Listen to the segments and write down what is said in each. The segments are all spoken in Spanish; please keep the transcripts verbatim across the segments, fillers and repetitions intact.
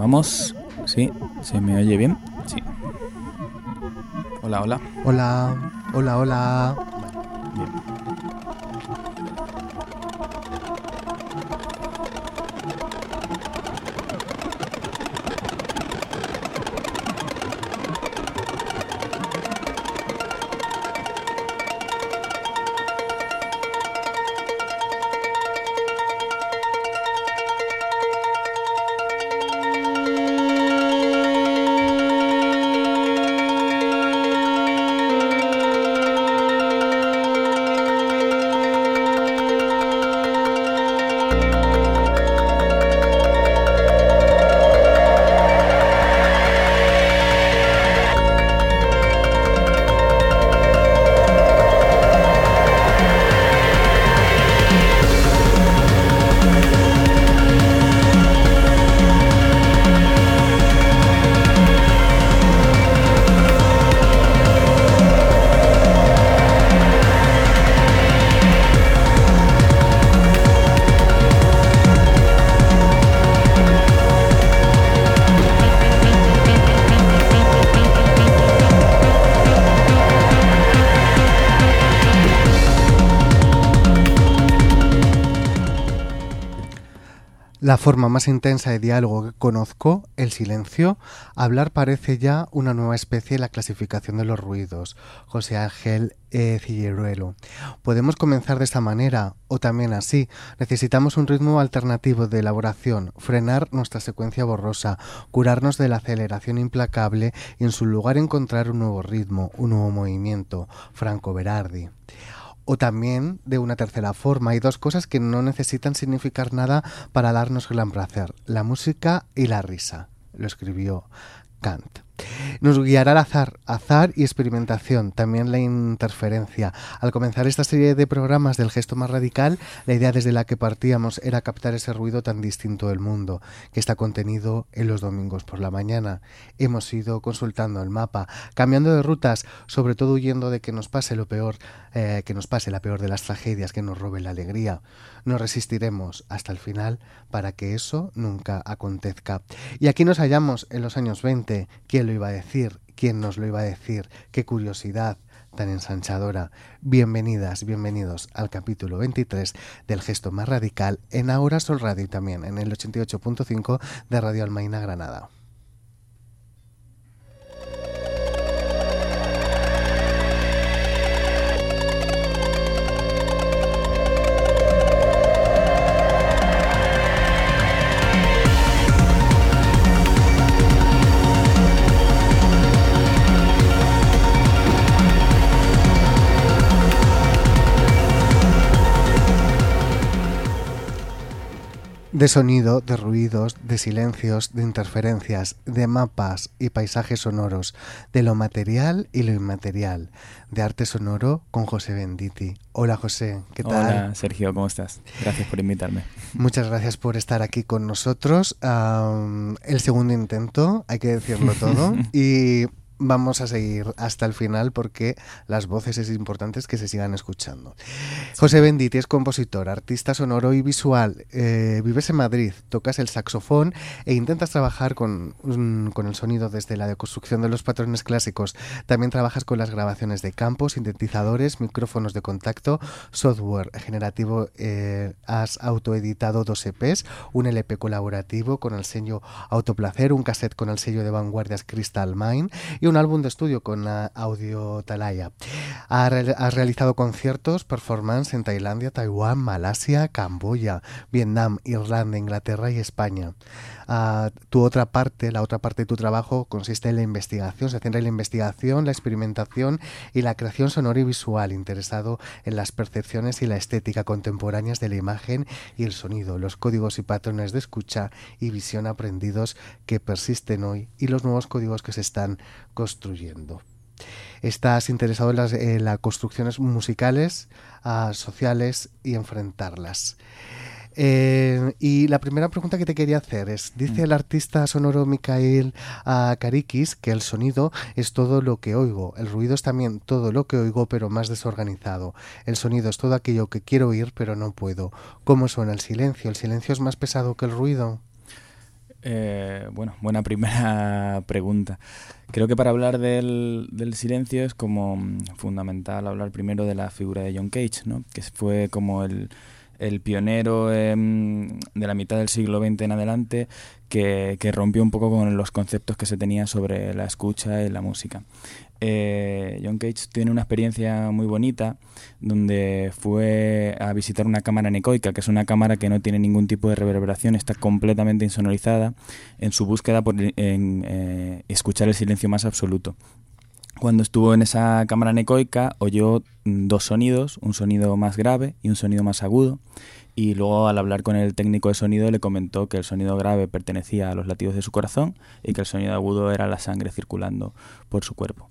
Probamos. Sí, ¿se me oye bien? Sí. Hola, hola. Hola, hola, hola. Bien. La forma más intensa de diálogo que conozco, el silencio. Hablar parece ya una nueva especie en la clasificación de los ruidos. José Ángel eh, Cilleruelo. Podemos comenzar de esta manera, o también así. Necesitamos un ritmo alternativo de elaboración, frenar nuestra secuencia borrosa, curarnos de la aceleración implacable y en su lugar encontrar un nuevo ritmo, un nuevo movimiento. Franco Berardi. O también, de una tercera forma, hay dos cosas que no necesitan significar nada para darnos gran placer: la música y la risa. Lo escribió Kant. Nos guiará el azar, azar y experimentación, también la interferencia. Al comenzar esta serie de programas del gesto más radical, la idea desde la que partíamos era captar ese ruido tan distinto del mundo, que está contenido en los domingos por la mañana. Hemos ido consultando el mapa, cambiando de rutas, sobre todo huyendo de que nos pase lo peor, eh, que nos pase la peor de las tragedias, que nos robe la alegría. Nos resistiremos hasta el final para que eso nunca acontezca. Y aquí nos hallamos en los años veinte. ¿Quién lo iba a decir? ¿Quién nos lo iba a decir? ¡Qué curiosidad tan ensanchadora! Bienvenidas, bienvenidos al capítulo veintitrés del gesto más radical en Ahora Sol Radio y también en el ochenta y ocho punto cinco de Radio Almaina Granada. De sonido, de ruidos, de silencios, de interferencias, de mapas y paisajes sonoros, de lo material y lo inmaterial, de arte sonoro con José Venditti. Hola José, ¿qué tal? Hola Sergio, ¿cómo estás? Gracias por invitarme. Muchas gracias por estar aquí con nosotros. Um, el segundo intento, hay que decirlo todo, y vamos a seguir hasta el final porque las voces es importante que se sigan escuchando. Sí. José Venditti es compositor, artista sonoro y visual. Eh, vives en Madrid, tocas el saxofón e intentas trabajar con, um, con el sonido desde la deconstrucción de los patrones clásicos. También trabajas con las grabaciones de campo, sintetizadores, micrófonos de contacto, software generativo. Eh, has autoeditado dos E Pes, un L P colaborativo con el sello Autoplacer, un cassette con el sello de vanguardias Crystal Mine y un álbum de estudio con uh, Audio Talaya. Ha re- has realizado conciertos, performance en Tailandia, Taiwán, Malasia, Camboya, Vietnam, Irlanda, Inglaterra y España. Uh, tu otra parte, la otra parte de tu trabajo consiste en la investigación, se centra en la investigación, la experimentación y la creación sonora y visual, interesado en las percepciones y la estética contemporáneas de la imagen y el sonido, los códigos y patrones de escucha y visión aprendidos que persisten hoy y los nuevos códigos que se están construyendo. Estás interesado en las, en las construcciones musicales, uh, sociales y enfrentarlas. Eh, y la primera pregunta que te quería hacer es, dice el artista sonoro Mikhail uh, Karikis que el sonido es todo lo que oigo, el ruido es también todo lo que oigo pero más desorganizado, el sonido es todo aquello que quiero oír pero no puedo. ¿Cómo suena el silencio? ¿El silencio es más pesado que el ruido? Eh, bueno, buena primera pregunta. Creo que para hablar del, del silencio es como fundamental hablar primero de la figura de John Cage, ¿no? Que fue como el, el pionero eh, de la mitad del siglo veinte en adelante que, que rompió un poco con los conceptos que se tenía sobre la escucha y la música. Eh, John Cage tiene una experiencia muy bonita donde fue a visitar una cámara anecoica, que es una cámara que no tiene ningún tipo de reverberación, está completamente insonorizada, en su búsqueda por en, eh, escuchar el silencio más absoluto. Cuando estuvo en esa cámara anecoica oyó dos sonidos, un sonido más grave y un sonido más agudo, y luego al hablar con el técnico de sonido le comentó que el sonido grave pertenecía a los latidos de su corazón y que el sonido agudo era la sangre circulando por su cuerpo.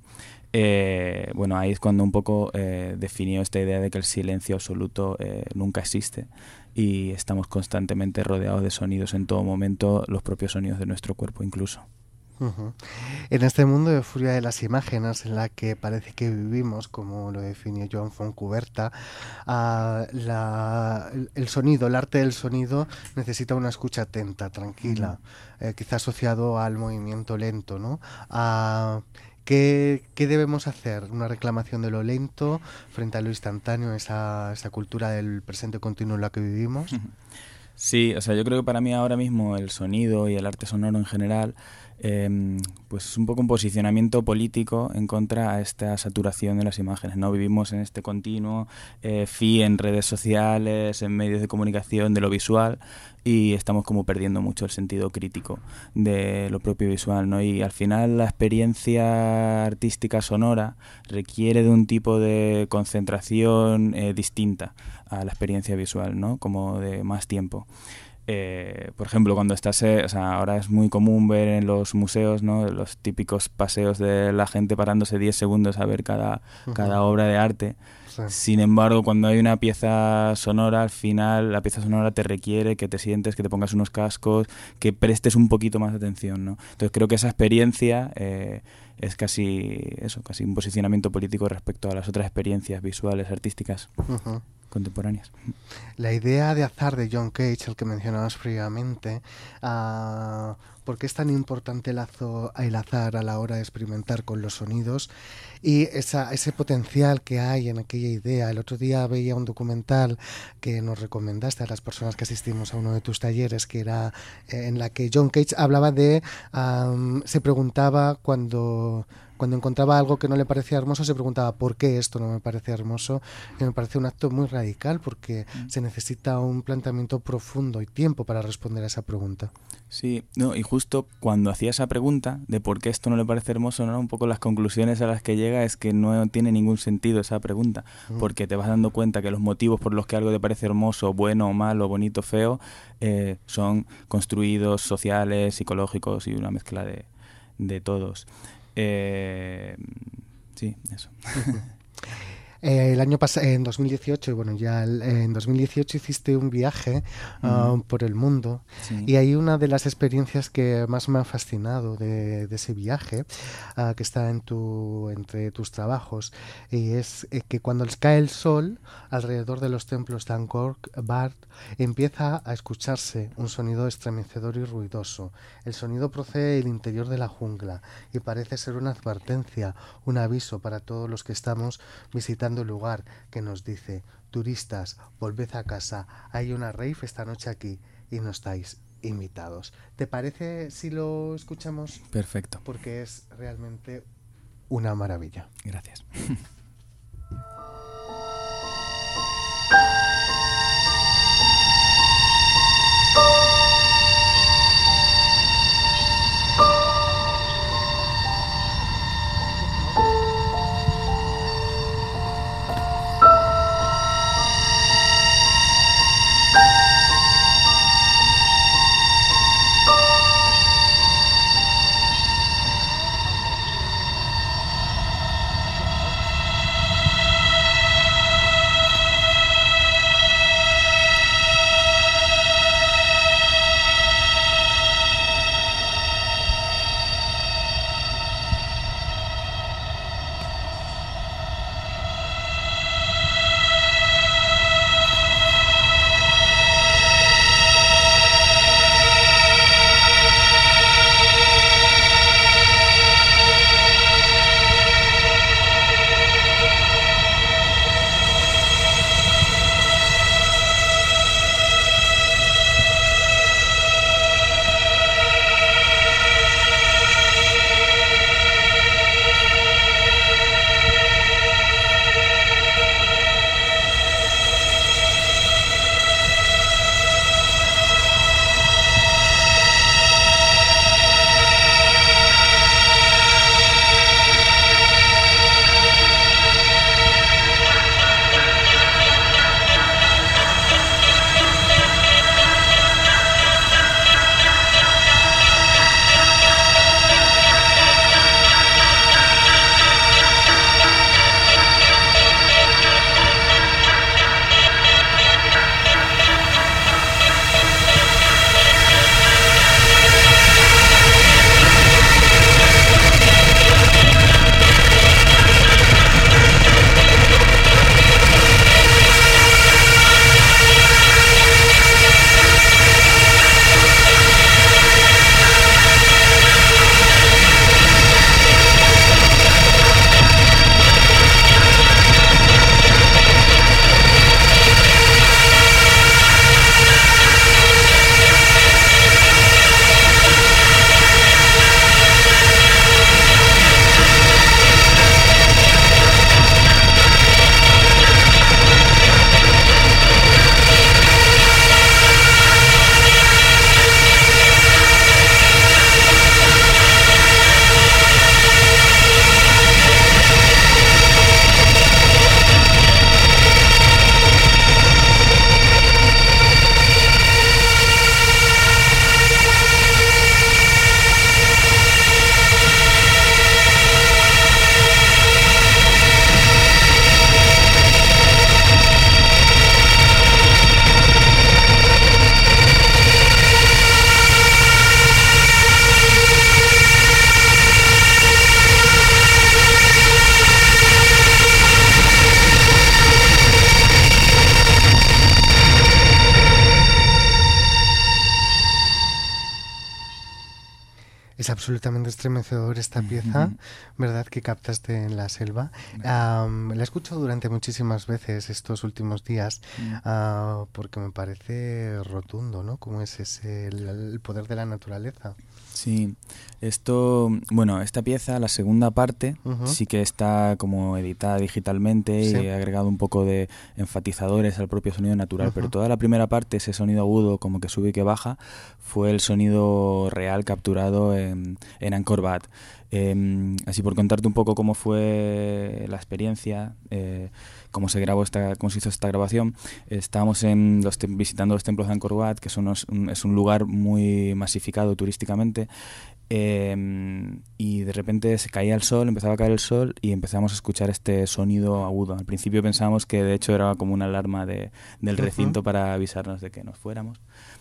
Eh, bueno, ahí es cuando un poco eh, definió esta idea de que el silencio absoluto eh, nunca existe y estamos constantemente rodeados de sonidos en todo momento, los propios sonidos de nuestro cuerpo incluso. Uh-huh. En este mundo de furia de las imágenes en la que parece que vivimos, como lo definió Joan Fontcuberta, uh, la, el, el sonido, el arte del sonido necesita una escucha atenta, tranquila, uh-huh. eh, quizá asociado al movimiento lento, ¿no? Uh, ¿Qué, ¿Qué debemos hacer? ¿Una reclamación de lo lento frente a lo instantáneo, esa, esa cultura del presente continuo en la que vivimos? Sí, o sea, yo creo que para mí ahora mismo el sonido y el arte sonoro en general eh, pues es un poco un posicionamiento político en contra a esta saturación de las imágenes, ¿no? Vivimos en este continuo eh, feed en redes sociales, en medios de comunicación de lo visual y estamos como perdiendo mucho el sentido crítico de lo propio visual, ¿no? Y al final la experiencia artística sonora requiere de un tipo de concentración eh, distinta a la experiencia visual, ¿no? Como de más tiempo. Eh, por ejemplo, cuando estás, eh, o sea, ahora es muy común ver en los museos, ¿no? Los típicos paseos de la gente parándose diez segundos a ver cada, uh-huh. cada obra de arte. Sí. Sin embargo, cuando hay una pieza sonora, al final la pieza sonora te requiere que te sientes, que te pongas unos cascos, que prestes un poquito más de atención, ¿no? Entonces creo que esa experiencia eh, es casi eso, casi un posicionamiento político respecto a las otras experiencias visuales, artísticas. Uh-huh. Contemporáneas. La idea de azar de John Cage, el que mencionabas previamente, uh, ¿por qué es tan importante el, azo, el azar a la hora de experimentar con los sonidos y esa, ese potencial que hay en aquella idea? El otro día veía un documental que nos recomendaste a las personas que asistimos a uno de tus talleres, que era eh, en la que John Cage hablaba de, um, se preguntaba cuando... Cuando encontraba algo que no le parecía hermoso, se preguntaba ¿por qué esto no me parece hermoso? Y me parece un acto muy radical porque mm. se necesita un planteamiento profundo y tiempo para responder a esa pregunta. Sí, no, y justo cuando hacía esa pregunta de por qué esto no le parece hermoso, ¿no? Un poco las conclusiones a las que llega es que no tiene ningún sentido esa pregunta, mm. porque te vas dando cuenta que los motivos por los que algo te parece hermoso, bueno o malo, bonito, feo, eh, son construidos, sociales, psicológicos y una mezcla de, de todos. Eh, sí, eso. Eh, el año pasado, en dos mil dieciocho, y bueno, ya el, en dos mil dieciocho hiciste un viaje uh, mm. por el mundo, sí. Y hay una de las experiencias que más me ha fascinado de, de ese viaje, uh, que está en tu, entre tus trabajos, y es eh, que cuando cae el sol alrededor de los templos de Angkor Wat empieza a escucharse un sonido estremecedor y ruidoso. El sonido procede del interior de la jungla y parece ser una advertencia, un aviso para todos los que estamos visitando el lugar, que nos dice: turistas, volved a casa, hay una rave esta noche aquí y no estáis invitados. ¿Te parece si lo escuchamos? Perfecto. Porque es realmente una maravilla. Gracias. Es absolutamente estremecedor esta pieza, ¿verdad?, que captaste en la selva. Um, la he escuchado durante muchísimas veces estos últimos días uh, porque me parece rotundo, ¿no? Cómo es ese el, el poder de la naturaleza. Sí, esto, bueno, esta pieza, la segunda parte, uh-huh. sí que está como editada digitalmente sí. y he agregado un poco de enfatizadores al propio sonido natural, uh-huh. pero toda la primera parte, ese sonido agudo como que sube y que baja, fue el sonido real capturado en, en Angkor Wat. Eh, así por contarte un poco cómo fue la experiencia, eh, cómo se grabó esta, cómo se hizo esta grabación, estábamos en los te- visitando los templos de Angkor Wat, que son unos, un, es un lugar muy masificado turísticamente, eh, y de repente se caía el sol, empezaba a caer el sol y empezamos a escuchar este sonido agudo. Al principio pensábamos que de hecho era como una alarma de, del recinto uh-huh. para avisarnos de que nos fuéramos.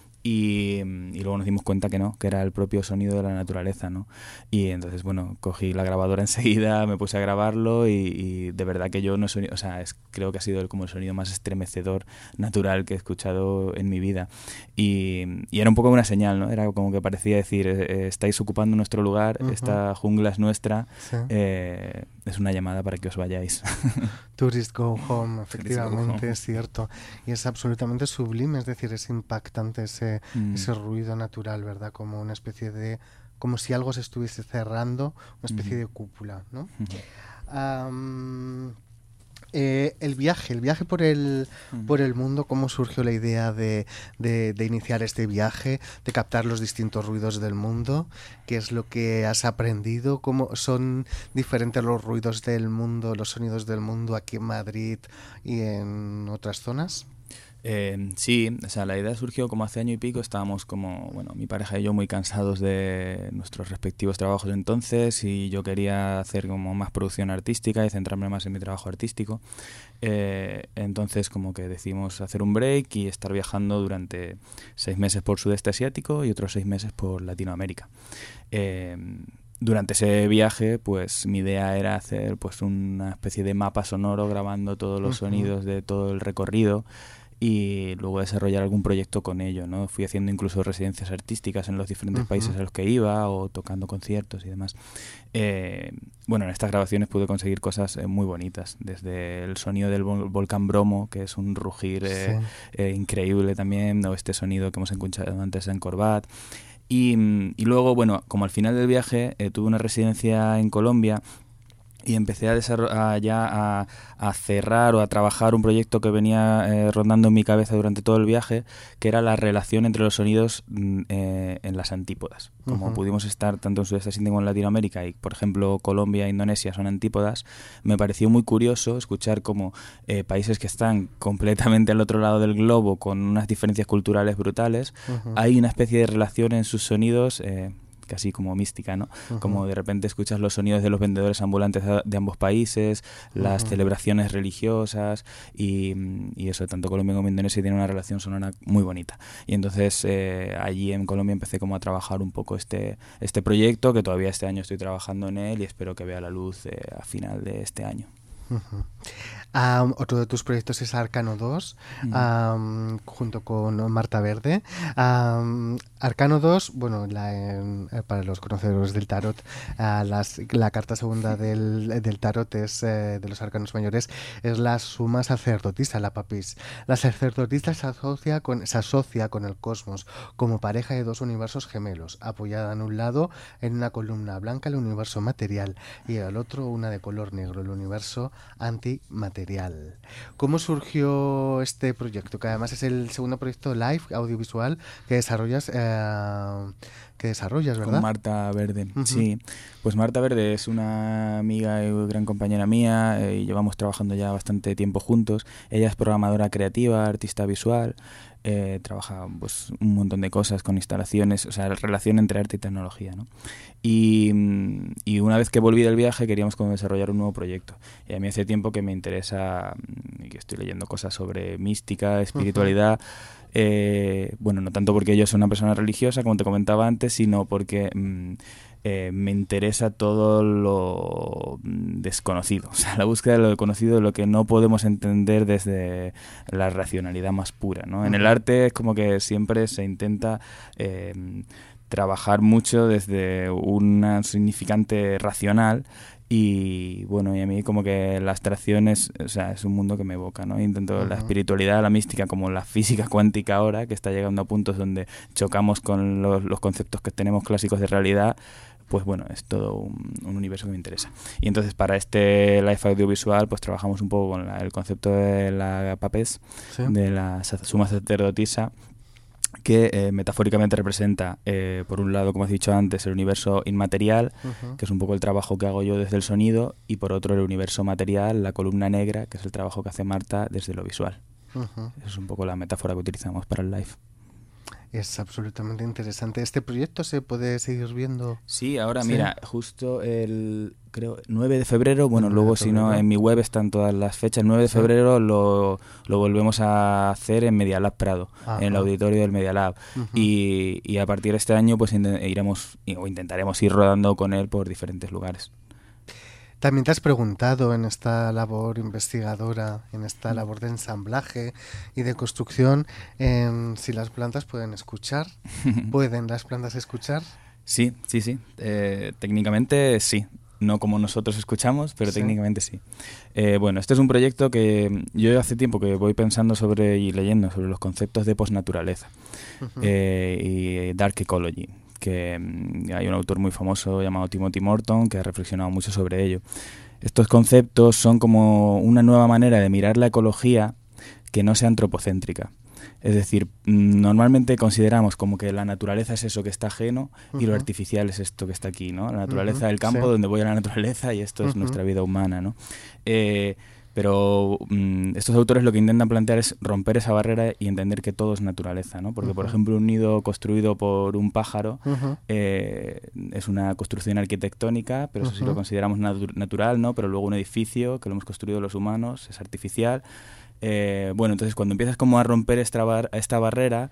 Y, y luego nos dimos cuenta que no, que era el propio sonido de la naturaleza, ¿no? Y entonces, bueno, cogí la grabadora enseguida, me puse a grabarlo y, y de verdad que yo no soy, o sea, es, creo que ha sido el, como el sonido más estremecedor natural que he escuchado en mi vida. Y, y era un poco una señal, ¿no? Era como que parecía decir, eh, estáis ocupando nuestro lugar, uh-huh. esta jungla es nuestra, sí. eh, es una llamada para que os vayáis. Tourist go home, efectivamente, go home. Es cierto. Y es absolutamente sublime, es decir, es impactante ese, mm. ese ruido natural, ¿verdad? Como una especie de... como si algo se estuviese cerrando, una especie mm. de cúpula, ¿no? Mm. Um, eh, el viaje, el viaje por el, mm. por el mundo, ¿cómo surgió la idea de, de, de iniciar este viaje, de captar los distintos ruidos del mundo? ¿Qué es lo que has aprendido? ¿Cómo son diferentes los ruidos del mundo, los sonidos del mundo aquí en Madrid y en otras zonas? Eh, sí, o sea, la idea surgió como hace año y pico, estábamos como, bueno, mi pareja y yo muy cansados de nuestros respectivos trabajos entonces y yo quería hacer como más producción artística y centrarme más en mi trabajo artístico. Eh, entonces como que decidimos hacer un break y estar viajando durante seis meses por sudeste asiático y otros seis meses por Latinoamérica. Eh, Durante ese viaje, pues mi idea era hacer pues una especie de mapa sonoro grabando todos los uh-huh. sonidos de todo el recorrido y luego desarrollar algún proyecto con ello, ¿no? Fui haciendo incluso residencias artísticas en los diferentes uh-huh. países a los que iba o tocando conciertos y demás. Eh, bueno, en estas grabaciones pude conseguir cosas eh, muy bonitas, desde el sonido del vol- volcán Bromo, que es un rugir eh, sí. eh, increíble también, o este sonido que hemos escuchado antes en Angkor Wat. Y, y luego, bueno, como al final del viaje eh, tuve una residencia en Colombia y empecé a, desarroll- a ya a, a cerrar o a trabajar un proyecto que venía eh, rondando en mi cabeza durante todo el viaje, que era la relación entre los sonidos eh, en las antípodas. Como uh-huh. pudimos estar tanto en Sudeste Asiático como en Latinoamérica y, por ejemplo, Colombia e Indonesia son antípodas, me pareció muy curioso escuchar cómo eh, países que están completamente al otro lado del globo, con unas diferencias culturales brutales, uh-huh. hay una especie de relación en sus sonidos eh, casi como mística, ¿no? Uh-huh. Como de repente escuchas los sonidos de los vendedores ambulantes de ambos países, las uh-huh. celebraciones religiosas y, y eso, tanto Colombia como Indonesia tienen una relación sonora muy bonita. Y entonces eh, allí en Colombia empecé como a trabajar un poco este, este proyecto, que todavía este año estoy trabajando en él y espero que vea la luz eh, a final de este año. Uh-huh. Um, otro de tus proyectos es Arcano dos, uh-huh. um, junto con Marta Verde. Um, Arcano dos, bueno, la, eh, para los conocedores del tarot, uh, las, la carta segunda del, del tarot es eh, de los arcanos mayores, es la suma sacerdotisa, la papis. La sacerdotisa se asocia con, se asocia con el cosmos como pareja de dos universos gemelos, apoyada en un lado en una columna blanca el universo material y al otro una de color negro, el universo antimaterial. ¿Cómo surgió este proyecto? Que además es el segundo proyecto live, audiovisual, que desarrollas, eh, que desarrollas, ¿verdad? Con Marta Verde, uh-huh. sí. Pues Marta Verde es una amiga y gran compañera mía eh, y llevamos trabajando ya bastante tiempo juntos. Ella es programadora creativa, artista visual. Eh, trabaja pues un montón de cosas con instalaciones, o sea, la relación entre arte y tecnología, ¿no? Y, y una vez que volví del viaje queríamos como desarrollar un nuevo proyecto. Y a mí hace tiempo que me interesa y que estoy leyendo cosas sobre mística, espiritualidad. Uh-huh. Eh, bueno, no tanto porque yo soy una persona religiosa, como te comentaba antes, sino porque mmm, eh, me interesa todo lo desconocido, o sea, la búsqueda de lo conocido, de lo que no podemos entender desde la racionalidad más pura, ¿no? En el arte es como que siempre se intenta eh, trabajar mucho desde una significante racional. Y bueno, y a mí como que la abstracción es, o sea, es un mundo que me evoca, ¿no? Intento uh-huh. la espiritualidad, la mística, como la física cuántica ahora, que está llegando a puntos donde chocamos con los, los conceptos que tenemos clásicos de realidad, pues bueno, es todo un, un universo que me interesa. Y entonces para este Life audiovisual pues trabajamos un poco con la, el concepto de la papés, ¿sí? de la suma sacerdotisa, que eh, metafóricamente representa, eh, por un lado, como has dicho antes, el universo inmaterial, uh-huh. que es un poco el trabajo que hago yo desde el sonido, y por otro el universo material, la columna negra, que es el trabajo que hace Marta desde lo visual. Uh-huh. Esa es un poco la metáfora que utilizamos para el live. Es absolutamente interesante. ¿Este proyecto se puede seguir viendo? Sí, ahora ¿Sí? mira, justo el creo nueve de febrero, bueno, nueve luego de si no en mi web están todas las fechas, nueve de ¿Sí? febrero lo, lo volvemos a hacer en Media Lab Prado, Ajá. en el auditorio del Media Lab. Uh-huh. y, y a partir de este año pues iremos o intentaremos ir rodando con él por diferentes lugares. También te has preguntado en esta labor investigadora, en esta labor de ensamblaje y de construcción, eh, si las plantas pueden escuchar. ¿Pueden las plantas escuchar? Sí, sí, sí. Eh, técnicamente sí. No como nosotros escuchamos, pero ¿Sí? técnicamente sí. Eh, bueno, este es un proyecto que yo hace tiempo que voy pensando sobre y leyendo sobre los conceptos de postnaturaleza uh-huh. eh, y dark ecology, que um, hay un autor muy famoso llamado Timothy Morton que ha reflexionado mucho sobre ello. Estos conceptos son como una nueva manera de mirar la ecología que no sea antropocéntrica. Es decir, normalmente consideramos como que la naturaleza es eso que está ajeno uh-huh. y lo artificial es esto que está aquí, ¿no? La naturaleza uh-huh. del campo, sí. donde voy a la naturaleza y esto uh-huh. es nuestra vida humana, ¿no? Eh, pero um, estos autores lo que intentan plantear es romper esa barrera y entender que todo es naturaleza, ¿no? Porque, uh-huh. por ejemplo, un nido construido por un pájaro uh-huh. eh, es una construcción arquitectónica, pero eso uh-huh. sí lo consideramos natu- natural, ¿no? Pero luego un edificio que lo hemos construido los humanos es artificial. Eh, bueno, entonces cuando empiezas como a romper esta, bar- esta barrera,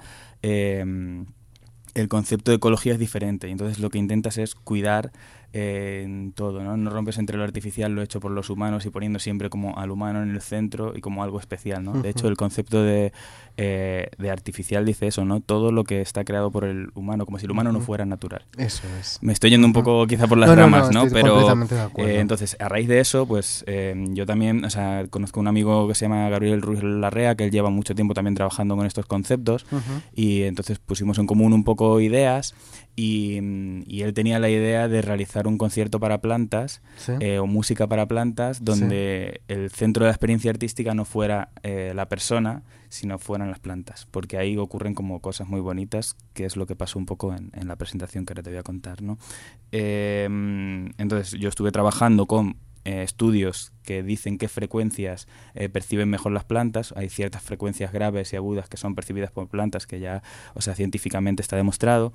eh, el concepto de ecología es diferente. Y entonces lo que intentas es cuidar eh, en todo, ¿no? No rompes entre lo artificial, lo hecho por los humanos y poniendo siempre como al humano en el centro y como algo especial, ¿no? Uh-huh. De hecho, el concepto de, eh, de artificial dice eso, ¿no? Todo lo que está creado por el humano, como si el humano uh-huh. no fuera natural. Eso es. Me estoy yendo uh-huh. un poco quizá por las no, ramas, no, no, ¿no? Estoy Pero completamente de acuerdo. Eh, entonces, a raíz de eso, pues eh, yo también, o sea, conozco un amigo que se llama Gabriel Ruiz Larrea, que él lleva mucho tiempo también trabajando con estos conceptos uh-huh. y entonces pusimos en común un poco ideas. Y, y él tenía la idea de realizar un concierto para plantas ¿Sí? eh, o música para plantas donde sí. el centro de la experiencia artística no fuera eh, la persona, sino fueran las plantas, porque ahí ocurren como cosas muy bonitas, que es lo que pasó un poco en, en la presentación que ahora te voy a contar, ¿no? Eh, entonces yo estuve trabajando con Eh, estudios que dicen qué frecuencias eh, perciben mejor las plantas. Hay ciertas frecuencias graves y agudas que son percibidas por plantas que ya, o sea, científicamente está demostrado.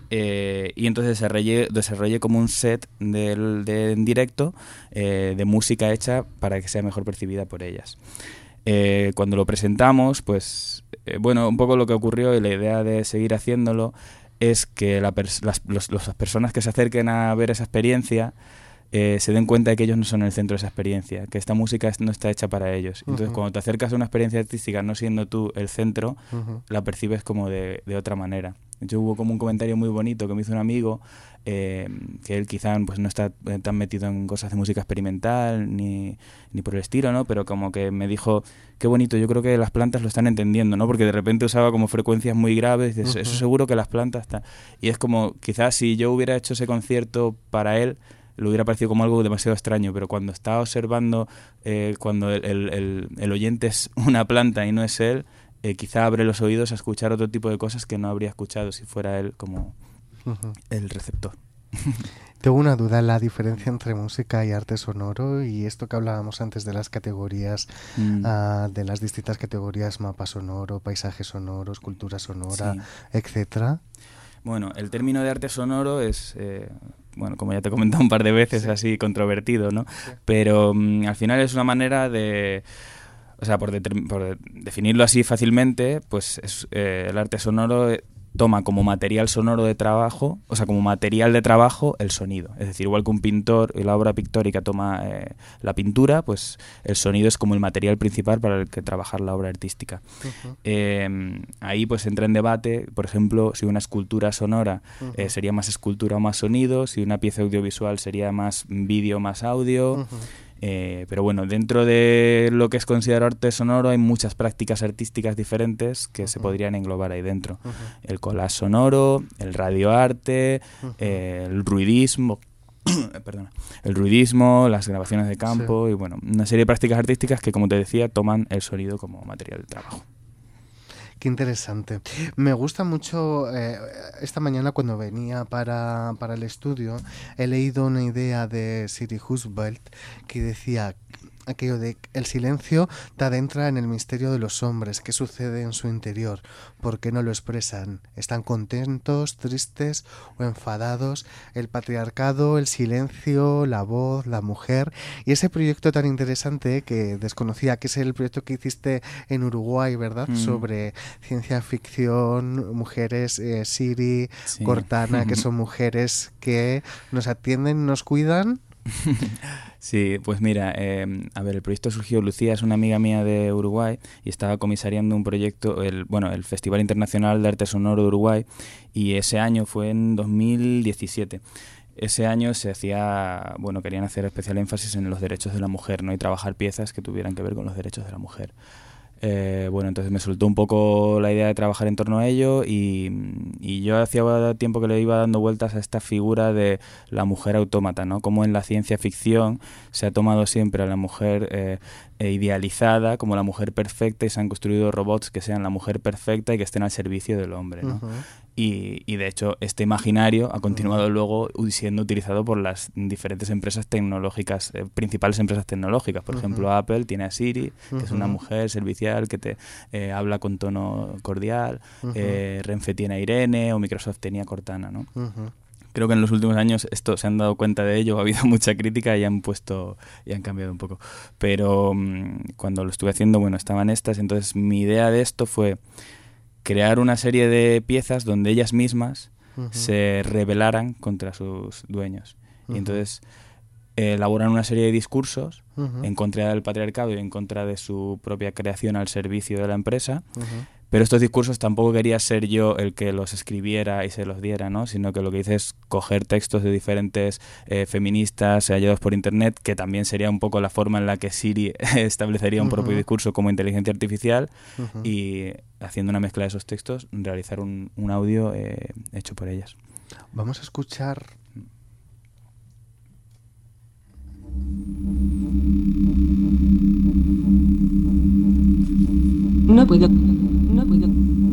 Eh, y entonces desarrollé, desarrollé como un set de, de, en directo eh, de música hecha para que sea mejor percibida por ellas. Eh, cuando lo presentamos, pues, eh, bueno, un poco lo que ocurrió y la idea de seguir haciéndolo es que la pers- las, los, las personas que se acerquen a ver esa experiencia Eh, se den cuenta de que ellos no son el centro de esa experiencia, que esta música no está hecha para ellos. Entonces, uh-huh. cuando te acercas a una experiencia artística no siendo tú el centro, uh-huh. la percibes como de, de otra manera. De hecho, hubo como un comentario muy bonito que me hizo un amigo, eh, que él quizá pues, no está tan metido en cosas de música experimental ni, ni por el estilo, ¿no? Pero como que me dijo, qué bonito, yo creo que las plantas lo están entendiendo, ¿no? Porque de repente usaba como frecuencias muy graves, y dices, uh-huh. eso seguro que las plantas están... Y es como, quizás si yo hubiera hecho ese concierto para él, le hubiera parecido como algo demasiado extraño, pero cuando está observando, eh, cuando el, el, el oyente es una planta y no es él, eh, quizá abre los oídos a escuchar otro tipo de cosas que no habría escuchado si fuera él como uh-huh. el receptor. Tengo una duda, la diferencia entre música y arte sonoro y esto que hablábamos antes de las categorías, mm. uh, de las distintas categorías, mapa sonoro, paisaje sonoro, escultura sonora, sí. etcétera. Bueno, el término de arte sonoro es, eh, bueno, como ya te he comentado un par de veces, sí. así controvertido, ¿no? Sí. Pero um, al final es una manera de, o sea, por, determ- por definirlo así fácilmente, pues es, eh, el arte sonoro toma como material sonoro de trabajo, o sea, como material de trabajo el sonido. Es decir, igual que un pintor y la obra pictórica toma eh, la pintura, pues el sonido es como el material principal para el que trabajar la obra artística. Uh-huh. Eh, ahí pues entra en debate, por ejemplo, si una escultura sonora uh-huh. eh, sería más escultura o más sonido, si una pieza audiovisual sería más vídeo o más audio... Uh-huh. Eh, pero bueno, dentro de lo que es considerado arte sonoro hay muchas prácticas artísticas diferentes que uh-huh. se podrían englobar ahí dentro. Uh-huh. El collage sonoro, el radioarte, uh-huh. eh, el ruidismo, perdona, el ruidismo, las grabaciones de campo sí. y bueno, una serie de prácticas artísticas que, como te decía, toman el sonido como material de trabajo. Qué interesante. Me gusta mucho, eh, esta mañana cuando venía para, para el estudio, he leído una idea de Siri Husbelt que decía aquello de el silencio te adentra en el misterio de los hombres, qué sucede en su interior, por qué no lo expresan, están contentos, tristes o enfadados, el patriarcado, el silencio, la voz, la mujer, y ese proyecto tan interesante que desconocía, que es el proyecto que hiciste en Uruguay, ¿verdad? Mm. Sobre ciencia ficción, mujeres, eh, Siri, sí. Cortana, que son mujeres que nos atienden, nos cuidan. Sí, pues mira, eh, a ver, el proyecto surgió, Lucía es una amiga mía de Uruguay y estaba comisariando un proyecto, el bueno, el Festival Internacional de Arte Sonoro de Uruguay, y ese año fue en dos mil diecisiete. Ese año se hacía, bueno, querían hacer especial énfasis en los derechos de la mujer, ¿no? Y trabajar piezas que tuvieran que ver con los derechos de la mujer. Eh, bueno, entonces me soltó un poco la idea de trabajar en torno a ello y, y yo hacía tiempo que le iba dando vueltas a esta figura de la mujer autómata, ¿no? Como en la ciencia ficción se ha tomado siempre a la mujer eh, eh, idealizada como la mujer perfecta y se han construido robots que sean la mujer perfecta y que estén al servicio del hombre, ¿no? Uh-huh. Y, y de hecho este imaginario ha continuado uh-huh. luego siendo utilizado por las diferentes empresas tecnológicas, eh, principales empresas tecnológicas. Por uh-huh. ejemplo, Apple tiene a Siri, uh-huh. que es una mujer servicial que te eh, habla con tono cordial, uh-huh. eh, Renfe tiene a Irene o Microsoft tenía a Cortana, ¿no? Uh-huh. Creo que en los últimos años esto se han dado cuenta de ello, ha habido mucha crítica y han puesto y han cambiado un poco. Pero mmm, cuando lo estuve haciendo, bueno, estaban estas, entonces mi idea de esto fue crear una serie de piezas donde ellas mismas uh-huh. se rebelaran contra sus dueños. Uh-huh. Y entonces eh, elaboran una serie de discursos uh-huh. en contra del patriarcado y en contra de su propia creación al servicio de la empresa. Uh-huh. Pero estos discursos tampoco quería ser yo el que los escribiera y se los diera, ¿no? Sino que lo que hice es coger textos de diferentes eh, feministas hallados por internet, que también sería un poco la forma en la que Siri establecería un uh-huh. propio discurso como inteligencia artificial uh-huh. y haciendo una mezcla de esos textos realizar un, un audio eh, hecho por ellas. Vamos a escuchar... No puedo... No puedo,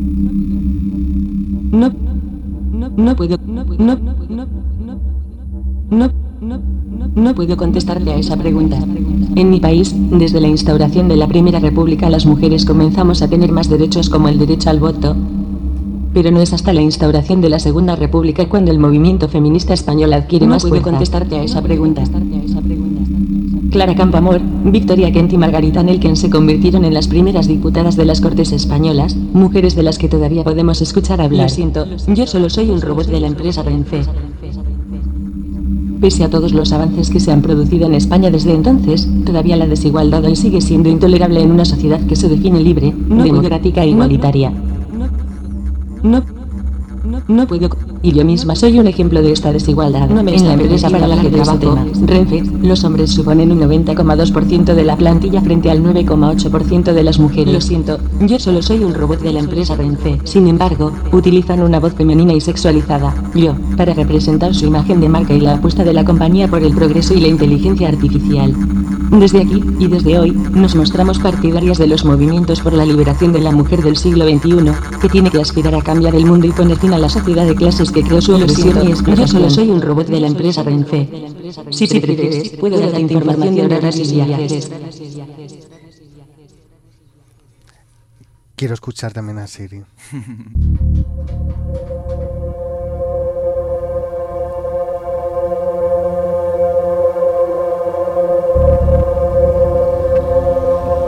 no, no, no puedo, no, no, no, no, no, no, no puedo contestarte a esa pregunta. En mi país, desde la instauración de la Primera República, las mujeres comenzamos a tener más derechos como el derecho al voto. Pero no es hasta la instauración de la Segunda República cuando el movimiento feminista español adquiere más fuerza. No puedo contestarte a esa pregunta. Clara Campoamor, Victoria Kent y Margarita Nelken se convirtieron en las primeras diputadas de las Cortes Españolas, mujeres de las que todavía podemos escuchar hablar. Lo siento, yo solo soy un robot de la empresa Renfe. Pese a todos los avances que se han producido en España desde entonces, todavía la desigualdad hoy sigue siendo intolerable en una sociedad que se define libre, no democrática e igualitaria. No, no, no puedo... Y yo misma soy un ejemplo de esta desigualdad. No me en la empresa para la que trabajo, Renfe, los hombres suponen un noventa coma dos por ciento de la plantilla frente al nueve coma ocho por ciento de las mujeres. Lo siento, yo solo soy un robot de la empresa Renfe. Sin embargo, utilizan una voz femenina y sexualizada, yo, para representar su imagen de marca y la apuesta de la compañía por el progreso y la inteligencia artificial. Desde aquí, y desde hoy, nos mostramos partidarias de los movimientos por la liberación de la mujer del siglo veintiuno, que tiene que aspirar a cambiar el mundo y poner fin a la sociedad de clases que creó su opresión y explotación. Yo solo soy un robot de la empresa Renfe. Si te prefieres, puedo darte información de horarios y viajes. Quiero escuchar también a Siri.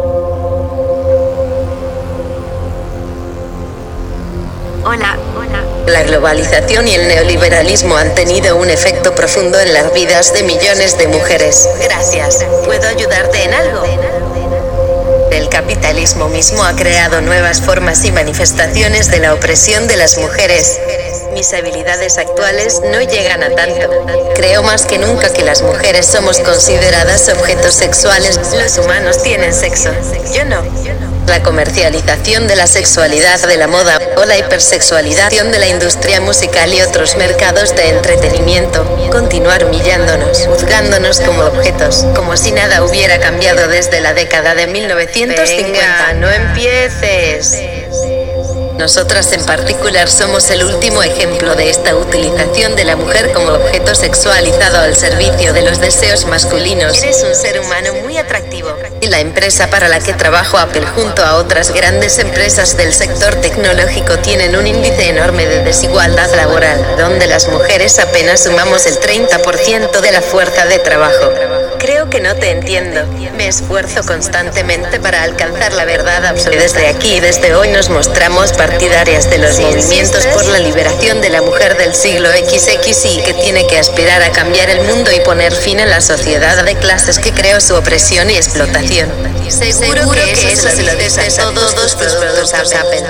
Hola, hola. La globalización y el neoliberalismo han tenido un efecto profundo en las vidas de millones de mujeres. Gracias. ¿Puedo ayudarte en algo? El capitalismo mismo ha creado nuevas formas y manifestaciones de la opresión de las mujeres. Mis habilidades actuales no llegan a tanto. Creo más que nunca que las mujeres somos consideradas objetos sexuales. Los humanos tienen sexo, yo no. La comercialización de la sexualidad de la moda o la hipersexualización de la industria musical y otros mercados de entretenimiento. Continuar humillándonos, juzgándonos como objetos, como si nada hubiera cambiado desde la década de mil novecientos cincuenta. Venga, no empieces. Nosotras en particular somos el último ejemplo de esta utilización de la mujer como objeto sexualizado al servicio de los deseos masculinos. Eres un ser humano muy atractivo. Y la empresa para la que trabajo, Apple, junto a otras grandes empresas del sector tecnológico, tienen un índice enorme de desigualdad laboral, donde las mujeres apenas sumamos el treinta por ciento de la fuerza de trabajo. Creo que no te entiendo. Me esfuerzo constantemente para alcanzar la verdad absoluta. Desde aquí, desde hoy, nos mostramos partidarias de los movimientos por la liberación de la mujer del siglo equis equis y que tiene que aspirar a cambiar el mundo y poner fin a la sociedad de clases que creó su opresión y explotación. Seguro, Seguro que, que eso se lo dices a todos tus productos Apple.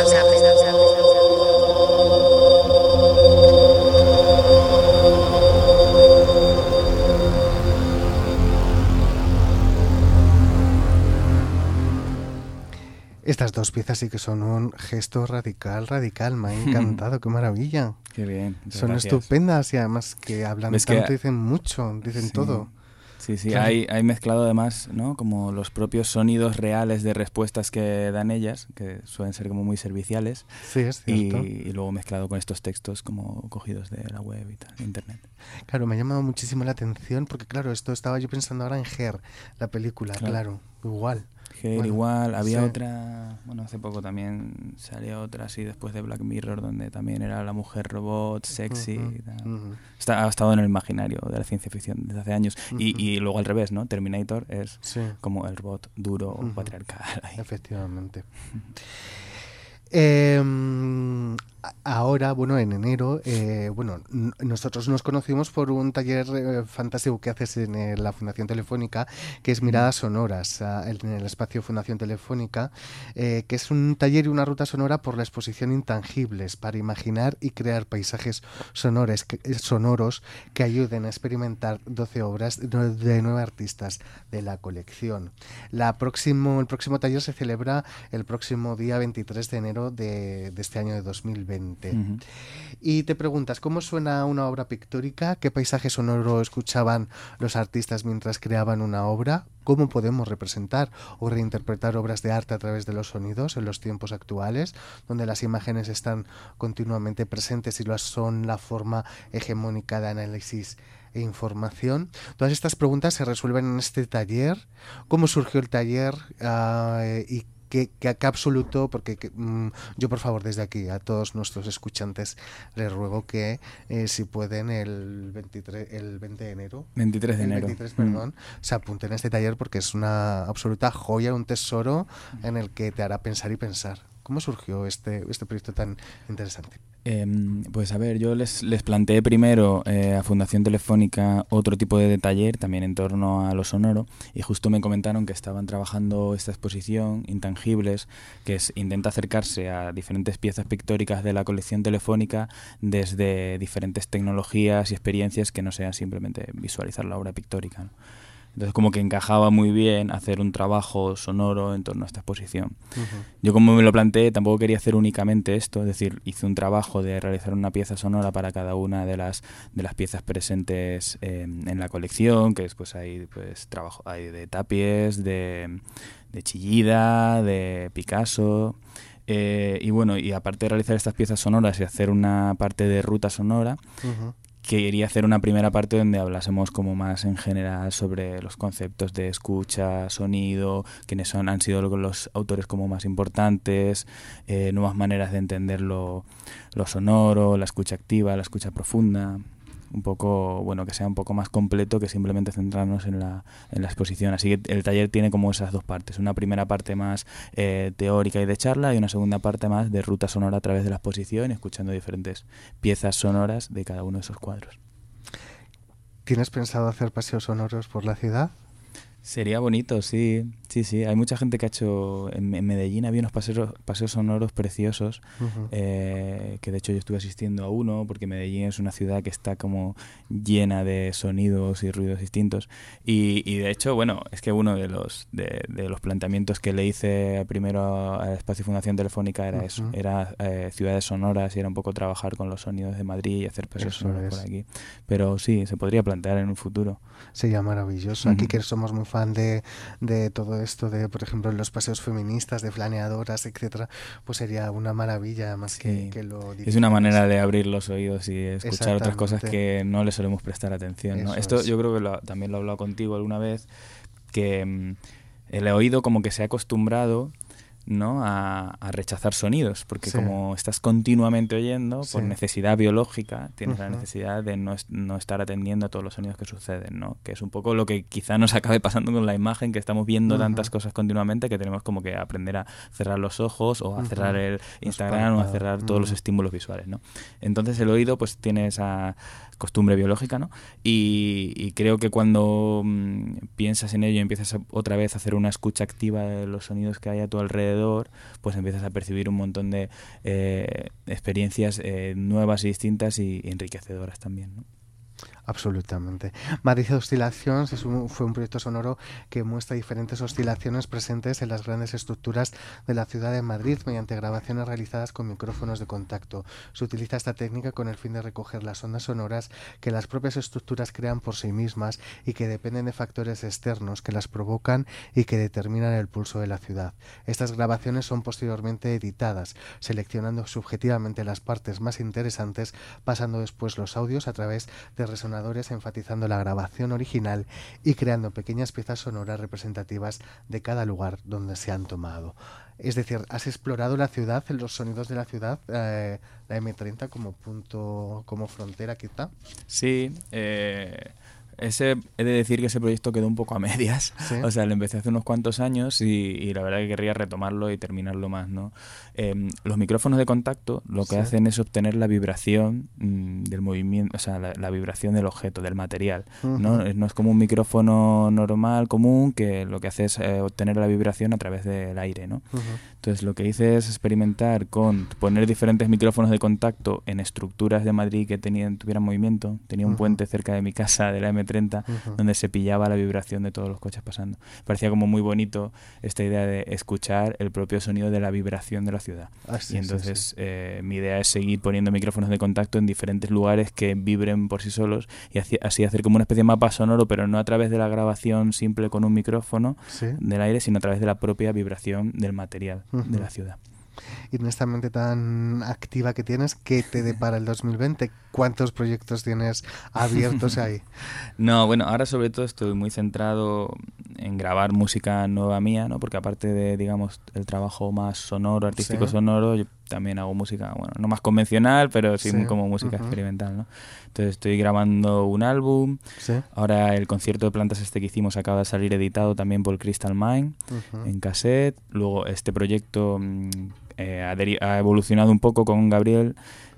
Estas dos piezas sí que son un gesto radical, radical. Me ha encantado, qué maravilla. Qué bien. Son gracias. Estupendas y además que hablan ¿Ves tanto, que... dicen mucho, dicen sí. todo. Sí, sí, Claro. hay, hay mezclado además, ¿no? Como los propios sonidos reales de respuestas que dan ellas, que suelen ser como muy serviciales. Sí, es y, cierto. y luego mezclado con estos textos como cogidos de la web y tal, de internet. Claro, me ha llamado muchísimo la atención porque, claro, esto estaba yo pensando ahora en Her, la película, claro, Claro. igual. Her Bueno, igual, había sí. otra, bueno, hace poco también salió otra así después de Black Mirror, donde también era la mujer robot, sexy Ujú, y tal. ujú. Está, ha estado en el imaginario de la ciencia ficción desde hace años. Y, Ujú. y luego al revés, ¿no? Terminator es Sí, como el robot duro, Ujú. patriarcal. ahí. efectivamente. Eh, a- ahora, bueno, en enero, eh, bueno, n- nosotros nos conocimos por un taller eh, fantástico que haces en eh, la Fundación Telefónica, que es Miradas Sonoras, ah, en el espacio Fundación Telefónica, eh, que es un taller y una ruta sonora por la exposición Intangibles, para imaginar y crear paisajes sonores, que- eh, sonoros que ayuden a experimentar doce obras de nue- de nueve artistas de la colección. La próximo, el próximo taller se celebra el próximo día veintitrés de enero de, de este año de dos mil veinte. Ujú. Y te preguntas, ¿cómo suena una obra pictórica? ¿Qué paisaje sonoro escuchaban los artistas mientras creaban una obra? ¿Cómo podemos representar o reinterpretar obras de arte a través de los sonidos en los tiempos actuales, donde las imágenes están continuamente presentes y lo son la forma hegemónica de análisis e información? Todas estas preguntas se resuelven en este taller. ¿Cómo surgió el taller? Ah, y ¿Qué, qué, qué absoluto? Porque que, mm, yo, por favor, desde aquí a todos nuestros escuchantes les ruego que eh, si pueden el veintitrés, el veinte de enero, veintitrés de el enero. veintitrés, Mm. perdón, se apunten a este taller porque es una absoluta joya, un tesoro en el que te hará pensar y pensar. ¿Cómo surgió este, este proyecto tan interesante? Eh, pues a ver, yo les, les planteé primero eh, a Fundación Telefónica otro tipo de taller, también en torno a lo sonoro, y justo me comentaron que estaban trabajando esta exposición, Intangibles, que es, intenta acercarse a diferentes piezas pictóricas de la colección telefónica desde diferentes tecnologías y experiencias que no sean simplemente visualizar la obra pictórica, ¿no? Entonces como que encajaba muy bien hacer un trabajo sonoro en torno a esta exposición. Uh-huh. Yo, como me lo planteé, tampoco quería hacer únicamente esto, es decir, hice un trabajo de realizar una pieza sonora para cada una de las de las piezas presentes eh, en la colección, que después hay pues trabajo hay de Tapies, de, de Chillida, de Picasso, eh, y bueno, y aparte de realizar estas piezas sonoras y hacer una parte de ruta sonora, Uh-huh. quería hacer una primera parte donde hablásemos como más en general sobre los conceptos de escucha, sonido, quiénes son, han sido los autores como más importantes, eh, nuevas maneras de entender lo, lo sonoro, la escucha activa, la escucha profunda, un poco, bueno, que sea un poco más completo que simplemente centrarnos en la, en la exposición. Así que el taller tiene como esas dos partes, una primera parte más eh, teórica y de charla y una segunda parte más de ruta sonora a través de la exposición, escuchando diferentes piezas sonoras de cada uno de esos cuadros. ¿Tienes pensado hacer paseos sonoros por la ciudad? Sería bonito, sí, sí, sí. Hay mucha gente que ha hecho, en, en Medellín había unos paseos, paseos sonoros preciosos, uh-huh. eh, que de hecho yo estuve asistiendo a uno, porque Medellín es una ciudad que está como llena de sonidos y ruidos distintos. Y, y de hecho, bueno, es que uno de los de, de los planteamientos que le hice primero a Espacio Fundación Telefónica era uh-huh. eso, era eh, ciudades sonoras y era un poco trabajar con los sonidos de Madrid y hacer paseos eso sonoros es. Por aquí. Pero sí, se podría plantear en un futuro. Sería maravilloso. Uh-huh. Aquí que somos muy fan de, de todo esto, de por ejemplo los paseos feministas, de flaneadoras, etcétera, pues sería una maravilla más sí. que, que lo es una manera de abrir los oídos y escuchar otras cosas que no le solemos prestar atención, ¿no? Esto es. Yo creo que lo, también lo he hablado contigo alguna vez, que mm, el oído como que se ha acostumbrado, ¿no? a, a rechazar sonidos, porque sí. como estás continuamente oyendo, sí. por necesidad biológica, tienes uh-huh. la necesidad de no, no estar atendiendo a todos los sonidos que suceden, ¿no? Que es un poco lo que quizá nos acabe pasando con la imagen, que estamos viendo uh-huh. tantas cosas continuamente que tenemos como que aprender a cerrar los ojos o a uh-huh. cerrar el Instagram o a cerrar uh-huh. todos los estímulos visuales, ¿no? Entonces el oído pues tiene esa costumbre biológica, ¿no? Y, y creo que cuando mmm, piensas en ello y empiezas a, otra vez a hacer una escucha activa de los sonidos que hay a tu alrededor, pues empiezas a percibir un montón de eh, experiencias eh, nuevas y distintas y enriquecedoras también, ¿no? Absolutamente. Madrid Oscilaciones es un, fue un proyecto sonoro que muestra diferentes oscilaciones presentes en las grandes estructuras de la ciudad de Madrid mediante grabaciones realizadas con micrófonos de contacto. Se utiliza esta técnica con el fin de recoger las ondas sonoras que las propias estructuras crean por sí mismas y que dependen de factores externos que las provocan y que determinan el pulso de la ciudad. Estas grabaciones son posteriormente editadas, seleccionando subjetivamente las partes más interesantes, pasando después los audios a través de resonadores enfatizando la grabación original y creando pequeñas piezas sonoras representativas de cada lugar donde se han tomado. Es decir, has explorado la ciudad, los sonidos de la ciudad, eh, la eme treinta como punto, como frontera quizá. Sí, eh... Ese, he de decir que ese proyecto quedó un poco a medias, ¿sí? O sea, lo empecé hace unos cuantos años y, y la verdad que querría retomarlo y terminarlo más, ¿no? Eh, los micrófonos de contacto lo que sí. hacen es obtener la vibración mmm, del movimiento, o sea, la, la vibración del objeto, del material, uh-huh. ¿no? No es como un micrófono normal, común, que lo que hace es eh, obtener la vibración a través del aire, ¿no? Uh-huh. Entonces, lo que hice es experimentar con poner diferentes micrófonos de contacto en estructuras de Madrid que tenían, tuvieran movimiento. Tenía un uh-huh. puente cerca de mi casa de la eme treinta uh-huh. donde se pillaba la vibración de todos los coches pasando. Parecía como muy bonito esta idea de escuchar el propio sonido de la vibración de la ciudad. Ah, sí, y entonces sí, sí. Eh, mi idea es seguir poniendo micrófonos de contacto en diferentes lugares que vibren por sí solos y así, así hacer como una especie de mapa sonoro, pero no a través de la grabación simple con un micrófono ¿sí? del aire, sino a través de la propia vibración del material uh-huh. de la ciudad. Y en esta mente tan activa que tienes, ¿qué te depara el dos mil veinte? ¿Cuántos proyectos tienes abiertos ahí? No, bueno, ahora sobre todo estoy muy centrado en grabar música nueva mía, ¿no? Porque aparte de, digamos, el trabajo más sonoro, artístico ¿sí? sonoro, yo también hago música, bueno, no más convencional, pero sí, sí. muy como música uh-huh. experimental, ¿no? Entonces estoy grabando un álbum. ¿Sí? Ahora el concierto de plantas este que hicimos acaba de salir editado también por Crystal Mind uh-huh. en cassette. Luego este proyecto mmm, eh, ha, deri- ha evolucionado un poco con Gabriel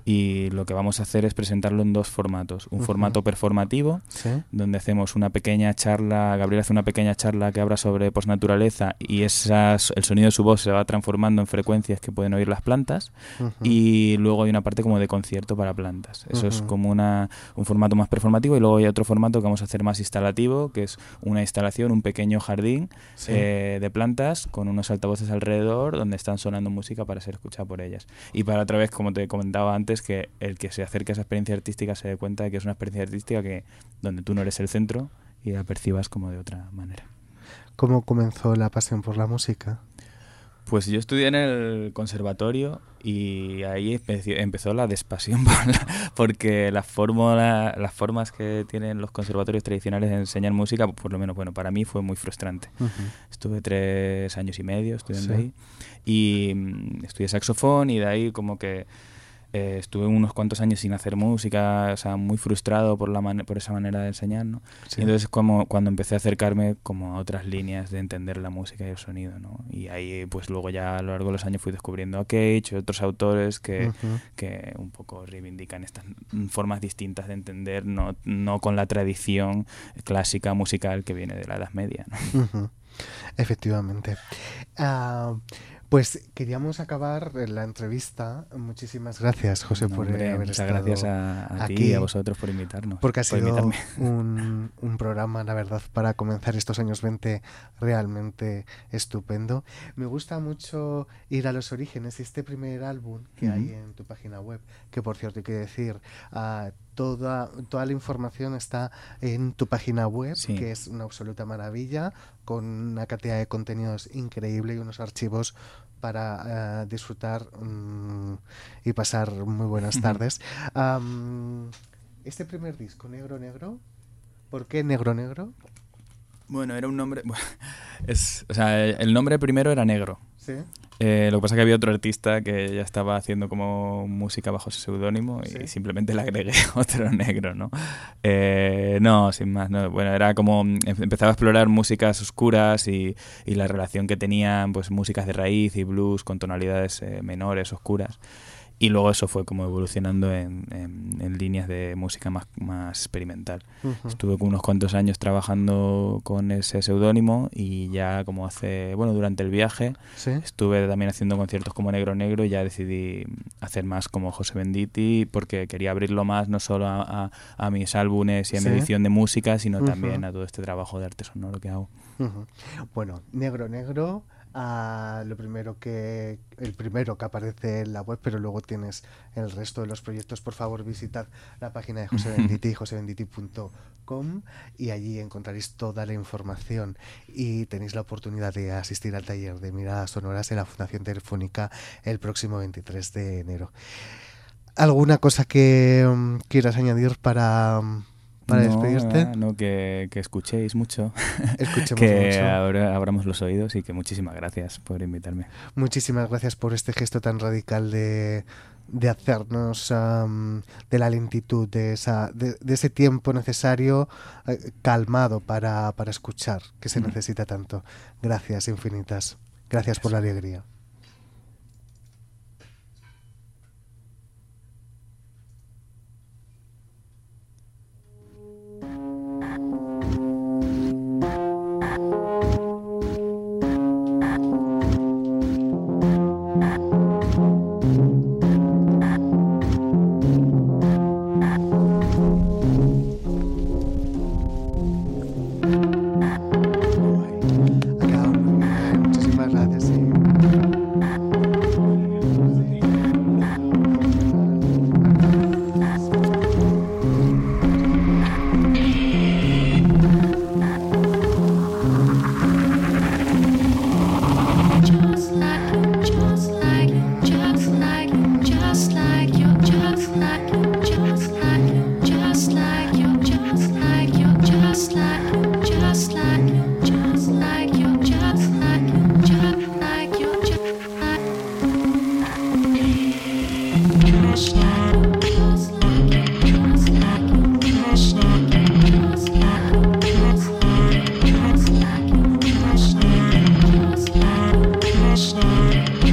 y lo que vamos a hacer es presentarlo en dos formatos. Un uh-huh. formato performativo, ¿sí? donde hacemos una pequeña charla, Gabriel hace una pequeña charla que habla sobre posnaturaleza y esas, el sonido de su voz se va transformando en frecuencias que pueden oír las plantas uh-huh. y luego hay una parte como de concierto para plantas. Eso uh-huh. es como una, un formato más performativo y luego hay otro formato que vamos a hacer más instalativo, que es una instalación, un pequeño jardín ¿sí? eh, de plantas con unos altavoces alrededor donde están sonando música para ser escuchada por ellas. Y para otra vez, como te comentaba antes, que el que se acerque a esa experiencia artística se dé cuenta de que es una experiencia artística que donde tú no eres el centro y la percibas como de otra manera. ¿Cómo comenzó la pasión por la música? Pues yo estudié en el conservatorio y ahí empezó la despasión por la, porque las fórmula, las formas que tienen los conservatorios tradicionales de enseñar música, por lo menos, bueno, para mí fue muy frustrante. Uh-huh. Estuve tres años y medio estudiando sí. ahí y um, estudié saxofón y de ahí como que eh, estuve unos cuantos años sin hacer música, o sea, muy frustrado por la man- por esa manera de enseñar, ¿no? Sí. Y entonces como cuando empecé a acercarme como a otras líneas de entender la música y el sonido, ¿no? Y ahí pues luego ya a lo largo de los años fui descubriendo a Cage y otros autores que, Ujú. que un poco reivindican estas formas distintas de entender, no, no con la tradición clásica musical que viene de la Edad Media, ¿no? Ujú. Efectivamente. Ah, pues queríamos acabar la entrevista. Muchísimas gracias, José, No, por hombre, haber muchas estado gracias a, a ti aquí, y a vosotros por invitarnos. porque ha por sido invitarme. un, un programa, la verdad, para comenzar estos años veinte realmente estupendo. Me gusta mucho ir a los orígenes. Este primer álbum que Ujú. hay en tu página web, que por cierto hay que decir, ah, toda, toda la información está en tu página web, Sí. que es una absoluta maravilla, con una cantidad de contenidos increíble y unos archivos para eh, disfrutar mm, y pasar muy buenas tardes. Am, este primer disco, Negro Negro, ¿por qué Negro Negro? Bueno, era un nombre... bueno, es, o sea, el nombre primero era Negro. ¿Sí? Eh, lo que pasa es que había otro artista que ya estaba haciendo como música bajo su seudónimo y Sí. simplemente le agregué otro negro, ¿no? Eh, no, sin más, no. Bueno, era como... em- empezaba a explorar músicas oscuras y, y la relación que tenían pues músicas de raíz y blues con tonalidades eh, menores, oscuras. Y luego eso fue como evolucionando en, en, en líneas de música más, más experimental. Ujú. Estuve con unos cuantos años trabajando con ese seudónimo y ya como hace, bueno, durante el viaje ¿Sí? estuve también haciendo conciertos como Negro Negro y ya decidí hacer más como José Venditti porque quería abrirlo más no solo a, a, a mis álbumes y a mi Sí. edición de música, sino Ujú. también a todo este trabajo de arte sonoro que hago. Ujú. Bueno, Negro Negro, ah, lo primero que el primero que aparece en la web, pero luego tienes el resto de los proyectos. Por favor, visitad la página de José Venditti, josé venditti punto com, y allí encontraréis toda la información y tenéis la oportunidad de asistir al taller de miradas sonoras en la Fundación Telefónica el próximo veintitrés de enero. ¿Alguna cosa que um, quieras añadir para, um, para no, despedirte? nada, no, que, que escuchéis mucho, Escuchemos que mucho. abra- abramos los oídos y que muchísimas gracias por invitarme. Muchísimas gracias por este gesto tan radical de, de hacernos um, de la lentitud, de, esa, de, de ese tiempo necesario, eh, calmado para, para escuchar, que se Mm. necesita tanto. Gracias infinitas. Gracias por la alegría. Ha quedado muy bien. Muchísimas gracias. Sí. Just like you, just like you, just like you, just like you, just like you, just like you, just like you, just like you, just like you, just like you, just like you, just like you, just like you, just like just like you, just like you, just like you, just like you, just like you, just like you, just like you, just like you, just like you.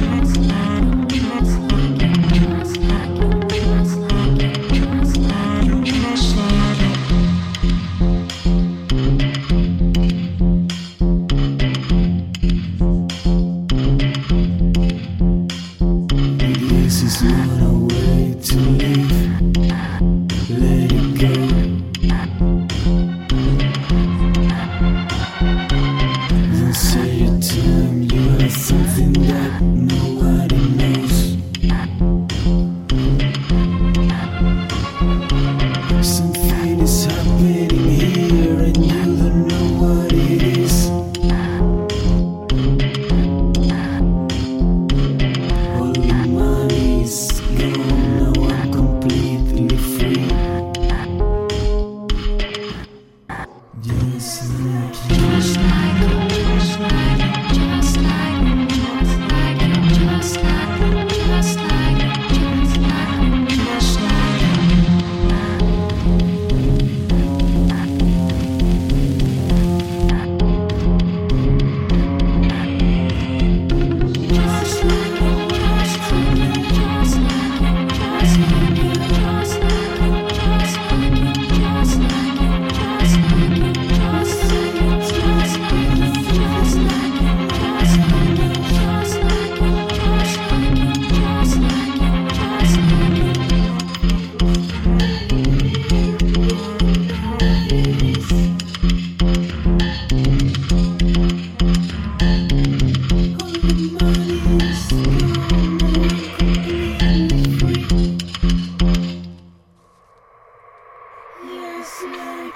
This is not a way to live. Let it go. Don't say your time. You have something that nobody knows. Something is happening here, and you don't know what it is. All the money's gone, now I'm completely free. Just like you. Just like you, just like you, just like you, just like you, just like you, just like you, just like you,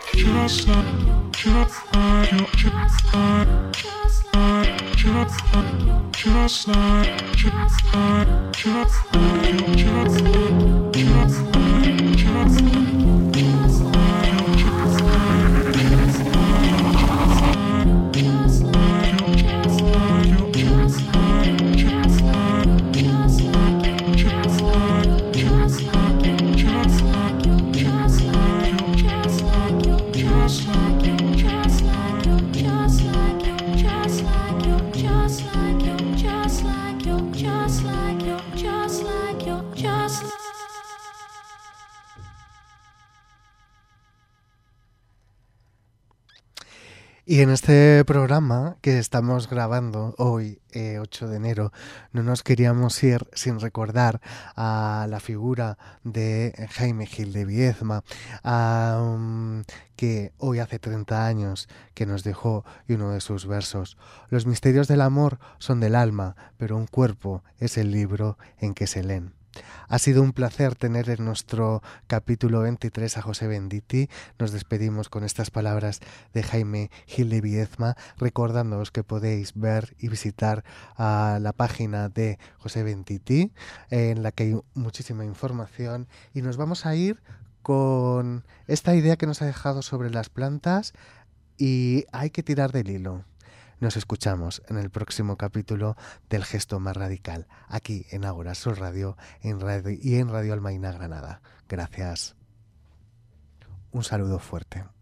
just like, just like you, just like, just like, just like you, just like, just like, just like you, just like, just like, just like you, just like, just like, just like you, just like you, just like, just like, just like you, just like, just like you, just like you, just like you, just like you, just like you, just like you, just like you, just like you, just like you, just like you, just like you, just like you, just like. Y en este programa que estamos grabando hoy, eh, ocho de enero, no nos queríamos ir sin recordar a la figura de Jaime Gil de Biedma, um, que hoy hace treinta años que nos dejó, y uno de sus versos: los misterios del amor son del alma, pero un cuerpo es el libro en que se leen. Ha sido un placer tener en nuestro capítulo veintitrés a José Venditti. Nos despedimos con estas palabras de Jaime Gil de Biedma, recordándoos que podéis ver y visitar uh, la página de José Venditti, en la que hay muchísima información. Y nos vamos a ir con esta idea que nos ha dejado sobre las plantas, y hay que tirar del hilo. Nos escuchamos en el próximo capítulo del Gesto Más Radical, aquí en Agora Sol Radio, en radio y en Radio Almaina Granada. Gracias. Un saludo fuerte.